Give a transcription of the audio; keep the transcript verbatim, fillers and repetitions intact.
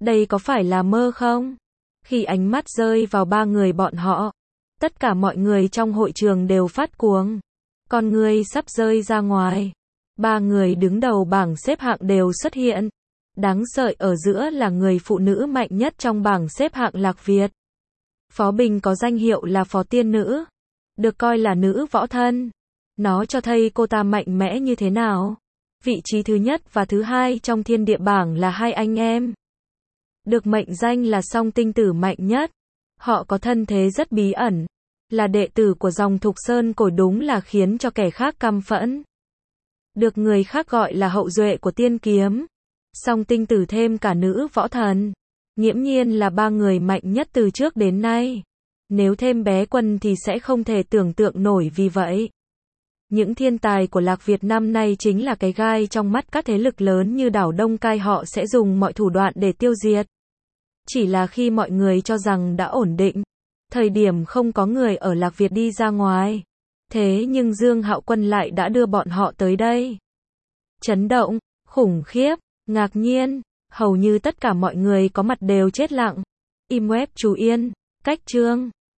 Đây có phải là mơ không? Khi ánh mắt rơi vào ba người bọn họ, tất cả mọi người trong hội trường đều phát cuồng. Con người sắp rơi ra ngoài. Ba người đứng đầu bảng xếp hạng đều xuất hiện. Đáng sợ ở giữa là người phụ nữ mạnh nhất trong bảng xếp hạng Lạc Việt. Phó Bình có danh hiệu là Phó Tiên Nữ, được coi là nữ võ thân. Nó cho thấy cô ta mạnh mẽ như thế nào. Vị trí thứ nhất và thứ hai trong thiên địa bảng là hai anh em. Được mệnh danh là song tinh tử mạnh nhất. Họ có thân thế rất bí ẩn. Là đệ tử của dòng Thục Sơn Cổ, đúng là khiến cho kẻ khác căm phẫn. Được người khác gọi là hậu duệ của tiên kiếm. Song tinh tử thêm cả nữ võ thần. Nghiễm nhiên là ba người mạnh nhất từ trước đến nay. Nếu thêm bé Quân thì sẽ không thể tưởng tượng nổi, vì vậy. Những thiên tài của Lạc Việt năm nay chính là cái gai trong mắt các thế lực lớn như đảo Đông Cai, họ sẽ dùng mọi thủ đoạn để tiêu diệt. Chỉ là khi mọi người cho rằng đã ổn định, thời điểm không có người ở Lạc Việt đi ra ngoài. Thế nhưng Dương Hạo Quân lại đã đưa bọn họ tới đây. Chấn động, khủng khiếp, ngạc nhiên, hầu như tất cả mọi người có mặt đều chết lặng. Im web chú yên, cách chương.